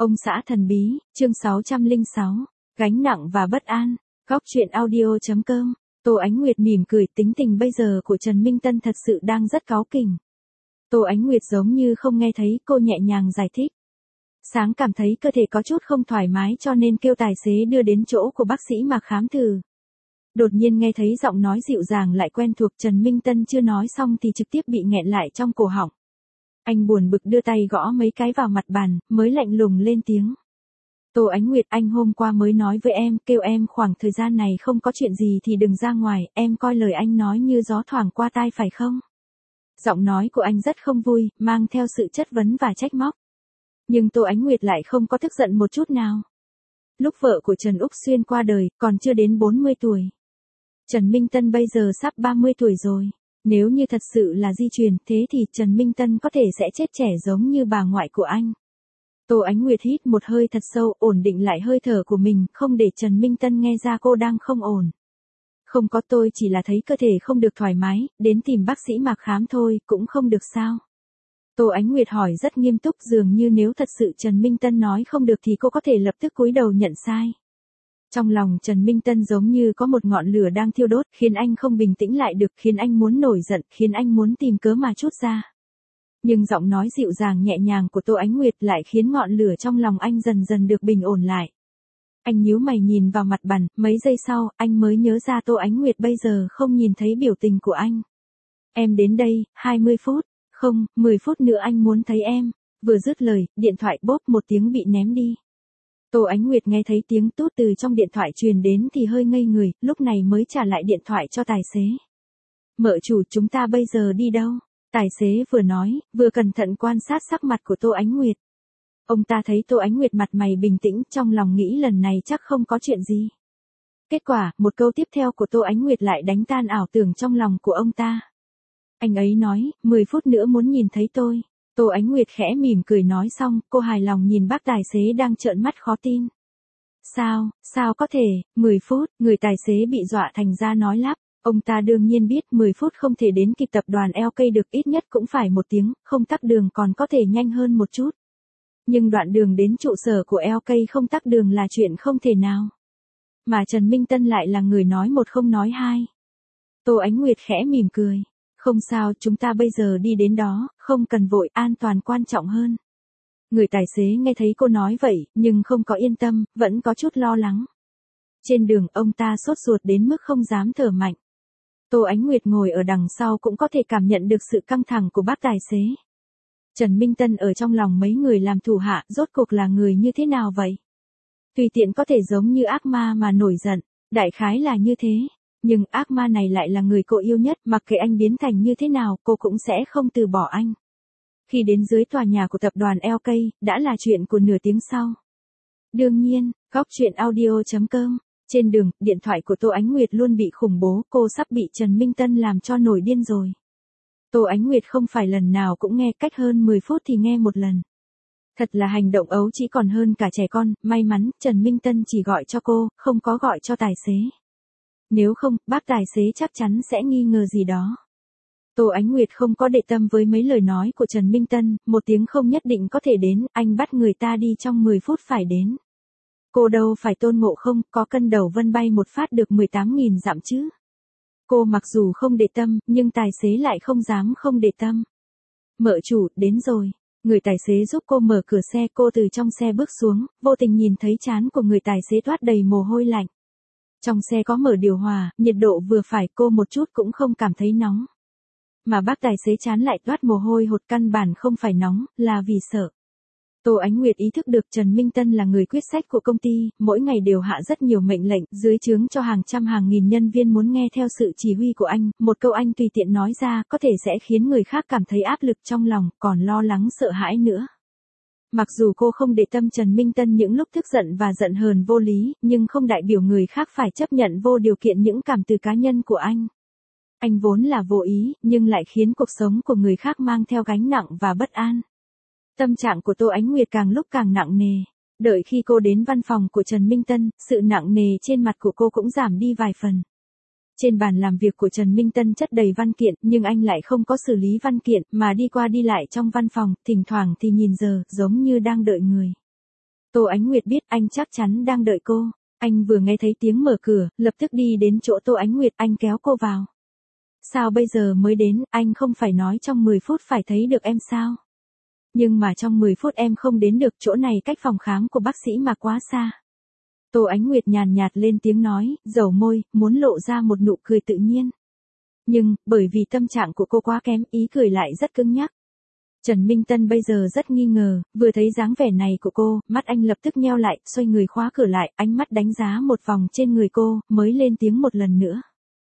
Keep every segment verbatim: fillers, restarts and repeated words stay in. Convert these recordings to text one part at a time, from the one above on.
Ông xã thần bí, chương sáu trăm lẻ sáu, gánh nặng và bất an, góc truyện audio.com, Tô Ánh Nguyệt mỉm cười, tính tình bây giờ của Trần Minh Tân thật sự đang rất cáu kỉnh. Tô Ánh Nguyệt giống như không nghe thấy, cô nhẹ nhàng giải thích. Sáng cảm thấy cơ thể có chút không thoải mái cho nên kêu tài xế đưa đến chỗ của bác sĩ mà khám thử. Đột nhiên nghe thấy giọng nói dịu dàng lại quen thuộc, Trần Minh Tân chưa nói xong thì trực tiếp bị nghẹn lại trong cổ họng. Anh buồn bực đưa tay gõ mấy cái vào mặt bàn, mới lạnh lùng lên tiếng. Tô Ánh Nguyệt, anh hôm qua mới nói với em, kêu em khoảng thời gian này không có chuyện gì thì đừng ra ngoài, em coi lời anh nói như gió thoảng qua tai phải không? Giọng nói của anh rất không vui, mang theo sự chất vấn và trách móc. Nhưng Tô Ánh Nguyệt lại không có tức giận một chút nào. Lúc vợ của Trần Úc Xuyên qua đời, còn chưa đến bốn mươi tuổi. Trần Minh Tân bây giờ sắp ba mươi tuổi rồi. Nếu như thật sự là di truyền, thế thì Trần Minh Tân có thể sẽ chết trẻ giống như bà ngoại của anh. Tô Ánh Nguyệt hít một hơi thật sâu, ổn định lại hơi thở của mình, không để Trần Minh Tân nghe ra cô đang không ổn. Không có, tôi chỉ là thấy cơ thể không được thoải mái, đến tìm bác sĩ mà khám thôi, cũng không được sao? Tô Ánh Nguyệt hỏi rất nghiêm túc, dường như nếu thật sự Trần Minh Tân nói không được thì cô có thể lập tức cúi đầu nhận sai. Trong lòng Trần Minh Tân giống như có một ngọn lửa đang thiêu đốt, khiến anh không bình tĩnh lại được, khiến anh muốn nổi giận, khiến anh muốn tìm cớ mà trút ra. Nhưng giọng nói dịu dàng nhẹ nhàng của Tô Ánh Nguyệt lại khiến ngọn lửa trong lòng anh dần dần được bình ổn lại. Anh nhíu mày nhìn vào mặt bàn, mấy giây sau, anh mới nhớ ra Tô Ánh Nguyệt bây giờ không nhìn thấy biểu tình của anh. Em đến đây, hai mươi phút, không, mười phút nữa anh muốn thấy em. Vừa dứt lời, điện thoại bốp một tiếng bị ném đi. Tô Ánh Nguyệt nghe thấy tiếng tút từ trong điện thoại truyền đến thì hơi ngây người, lúc này mới trả lại điện thoại cho tài xế. Mợ chủ, chúng ta bây giờ đi đâu? Tài xế vừa nói, vừa cẩn thận quan sát sắc mặt của Tô Ánh Nguyệt. Ông ta thấy Tô Ánh Nguyệt mặt mày bình tĩnh, trong lòng nghĩ lần này chắc không có chuyện gì. Kết quả, một câu tiếp theo của Tô Ánh Nguyệt lại đánh tan ảo tưởng trong lòng của ông ta. Anh ấy nói, mười phút nữa muốn nhìn thấy tôi. Tô Ánh Nguyệt khẽ mỉm cười nói xong, cô hài lòng nhìn bác tài xế đang trợn mắt khó tin. Sao, sao có thể, mười phút, người tài xế bị dọa thành ra nói lắp. Ông ta đương nhiên biết mười phút không thể đến kịp tập đoàn lờ ca được, ít nhất cũng phải một tiếng, không tắc đường còn có thể nhanh hơn một chút. Nhưng đoạn đường đến trụ sở của lờ ca không tắc đường là chuyện không thể nào. Mà Trần Minh Tân lại là người nói một không nói hai. Tô Ánh Nguyệt khẽ mỉm cười. Không sao, chúng ta bây giờ đi đến đó, không cần vội, an toàn quan trọng hơn. Người tài xế nghe thấy cô nói vậy, nhưng không có yên tâm, vẫn có chút lo lắng. Trên đường, ông ta sốt ruột đến mức không dám thở mạnh. Tô Ánh Nguyệt ngồi ở đằng sau cũng có thể cảm nhận được sự căng thẳng của bác tài xế. Trần Minh Tân ở trong lòng mấy người làm thủ hạ, rốt cuộc là người như thế nào vậy? Tùy tiện có thể giống như ác ma mà nổi giận, đại khái là như thế. Nhưng ác ma này lại là người cô yêu nhất, mặc kệ anh biến thành như thế nào, cô cũng sẽ không từ bỏ anh. Khi đến dưới tòa nhà của tập đoàn lờ ca, đã là chuyện của nửa tiếng sau. Đương nhiên, góc truyện audio.com, trên đường, điện thoại của Tô Ánh Nguyệt luôn bị khủng bố, cô sắp bị Trần Minh Tân làm cho nổi điên rồi. Tô Ánh Nguyệt không phải lần nào cũng nghe, cách hơn mười phút thì nghe một lần. Thật là hành động ấu chỉ còn hơn cả trẻ con, may mắn, Trần Minh Tân chỉ gọi cho cô, không có gọi cho tài xế. Nếu không, bác tài xế chắc chắn sẽ nghi ngờ gì đó. Tô Ánh Nguyệt không có để tâm với mấy lời nói của Trần Minh Tân, một tiếng không nhất định có thể đến, anh bắt người ta đi trong mười phút phải đến. Cô đâu phải Tôn Ngộ Không, có cân đầu vân bay một phát được mười tám nghìn dặm chứ. Cô mặc dù không để tâm, nhưng tài xế lại không dám không để tâm. Mợ chủ, đến rồi. Người tài xế giúp cô mở cửa xe, cô từ trong xe bước xuống, vô tình nhìn thấy trán của người tài xế toát đầy mồ hôi lạnh. Trong xe có mở điều hòa, nhiệt độ vừa phải, cô một chút cũng không cảm thấy nóng. Mà bác tài xế chán lại toát mồ hôi hột, căn bản không phải nóng, là vì sợ. Tô Ánh Nguyệt ý thức được Trần Minh Tân là người quyết sách của công ty, mỗi ngày đều hạ rất nhiều mệnh lệnh, dưới trướng cho hàng trăm hàng nghìn nhân viên muốn nghe theo sự chỉ huy của anh, một câu anh tùy tiện nói ra có thể sẽ khiến người khác cảm thấy áp lực trong lòng, còn lo lắng sợ hãi nữa. Mặc dù cô không để tâm Trần Minh Tân những lúc tức giận và giận hờn vô lý, nhưng không đại biểu người khác phải chấp nhận vô điều kiện những cảm từ cá nhân của anh. Anh vốn là vô ý, nhưng lại khiến cuộc sống của người khác mang theo gánh nặng và bất an. Tâm trạng của Tô Ánh Nguyệt càng lúc càng nặng nề. Đợi khi cô đến văn phòng của Trần Minh Tân, sự nặng nề trên mặt của cô cũng giảm đi vài phần. Trên bàn làm việc của Trần Minh Tân chất đầy văn kiện, nhưng anh lại không có xử lý văn kiện, mà đi qua đi lại trong văn phòng, thỉnh thoảng thì nhìn giờ, giống như đang đợi người. Tô Ánh Nguyệt biết anh chắc chắn đang đợi cô. Anh vừa nghe thấy tiếng mở cửa, lập tức đi đến chỗ Tô Ánh Nguyệt, anh kéo cô vào. Sao bây giờ mới đến, anh không phải nói trong mười phút phải thấy được em sao? Nhưng mà trong mười phút em không đến được, chỗ này cách phòng khám của bác sĩ mà quá xa. Tô Ánh Nguyệt nhàn nhạt lên tiếng nói, dầu môi, muốn lộ ra một nụ cười tự nhiên. Nhưng, bởi vì tâm trạng của cô quá kém, ý cười lại rất cứng nhắc. Trần Minh Tân bây giờ rất nghi ngờ, vừa thấy dáng vẻ này của cô, mắt anh lập tức nheo lại, xoay người khóa cửa lại, ánh mắt đánh giá một vòng trên người cô, mới lên tiếng một lần nữa.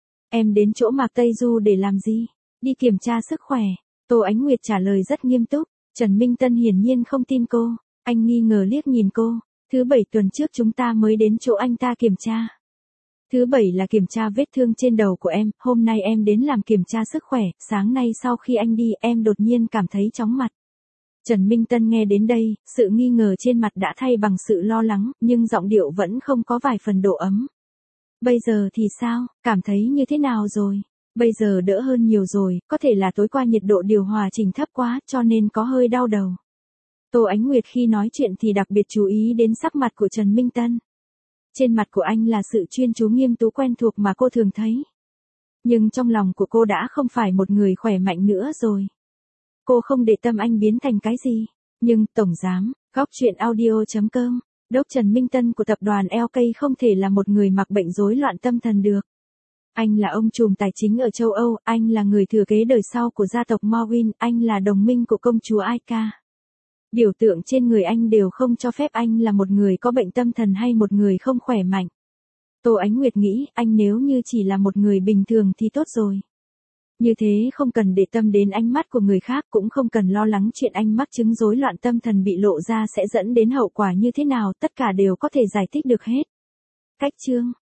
Em đến chỗ Mạc Tây Du để làm gì? Đi kiểm tra sức khỏe. Tô Ánh Nguyệt trả lời rất nghiêm túc. Trần Minh Tân hiển nhiên không tin cô. Anh nghi ngờ liếc nhìn cô. Thứ bảy tuần trước chúng ta mới đến chỗ anh ta kiểm tra. Thứ bảy là kiểm tra vết thương trên đầu của em, hôm nay em đến làm kiểm tra sức khỏe, sáng nay sau khi anh đi em đột nhiên cảm thấy chóng mặt. Trần Minh Tân nghe đến đây, sự nghi ngờ trên mặt đã thay bằng sự lo lắng, nhưng giọng điệu vẫn không có vài phần độ ấm. Bây giờ thì sao, cảm thấy như thế nào rồi? Bây giờ đỡ hơn nhiều rồi, có thể là tối qua nhiệt độ điều hòa chỉnh thấp quá cho nên có hơi đau đầu. Tô Ánh Nguyệt khi nói chuyện thì đặc biệt chú ý đến sắc mặt của Trần Minh Tân. Trên mặt của anh là sự chuyên chú nghiêm túc quen thuộc mà cô thường thấy. Nhưng trong lòng của cô đã không phải một người khỏe mạnh nữa rồi. Cô không để tâm anh biến thành cái gì. Nhưng, Tổng Giám, góc truyện audio chấm com, Đốc Trần Minh Tân của tập đoàn lờ ca không thể là một người mặc bệnh rối loạn tâm thần được. Anh là ông trùm tài chính ở châu Âu, anh là người thừa kế đời sau của gia tộc Morwin, anh là đồng minh của công chúa Aika. Biểu tượng trên người anh đều không cho phép anh là một người có bệnh tâm thần hay một người không khỏe mạnh. Tô Ánh Nguyệt nghĩ anh nếu như chỉ là một người bình thường thì tốt rồi. Như thế không cần để tâm đến ánh mắt của người khác, cũng không cần lo lắng chuyện anh mắc chứng rối loạn tâm thần bị lộ ra sẽ dẫn đến hậu quả như thế nào, tất cả đều có thể giải thích được hết. Cách chương